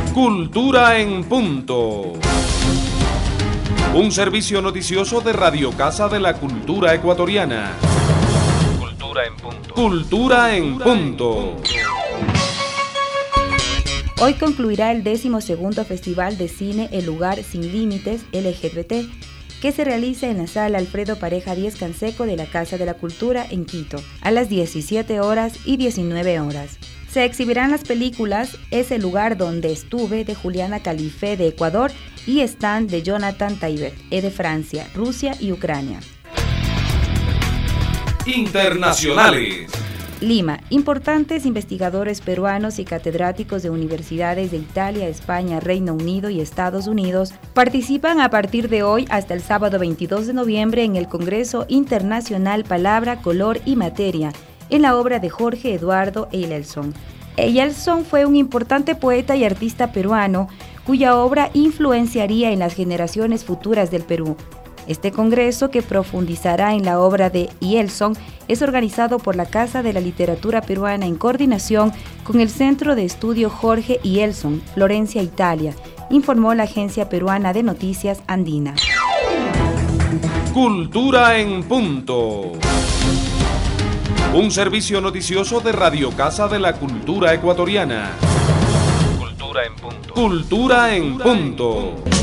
Cultura en Punto. Un servicio noticioso de Radio Casa de la Cultura Ecuatoriana. Cultura en Punto. Cultura en Punto. Hoy concluirá el 12º Festival de Cine El Lugar Sin Límites LGBT, que se realiza en la Sala Alfredo Pareja Díez Canseco de la Casa de la Cultura en Quito, a las 17 horas y 19 horas. Se exhibirán las películas Es el lugar donde estuve, de Juliana Califé, de Ecuador, y Stan, de Jonathan Taibet, de Francia, Rusia y Ucrania. Internacionales. Lima. Importantes investigadores peruanos y catedráticos de universidades de Italia, España, Reino Unido y Estados Unidos participan a partir de hoy hasta el sábado 22 de noviembre en el Congreso Internacional Palabra, Color y Materia, en la obra de Jorge Eduardo Eyelson. Eyelson fue un importante poeta y artista peruano cuya obra influenciaría en las generaciones futuras del Perú. Este congreso, que profundizará en la obra de Eyelson, es organizado por la Casa de la Literatura Peruana en coordinación con el Centro de Estudio Jorge Eyelson, Florencia, Italia, informó la Agencia Peruana de Noticias Andina. Cultura en Punto. Un servicio noticioso de Radio Casa de la Cultura Ecuatoriana. Cultura en Punto. Cultura en Punto.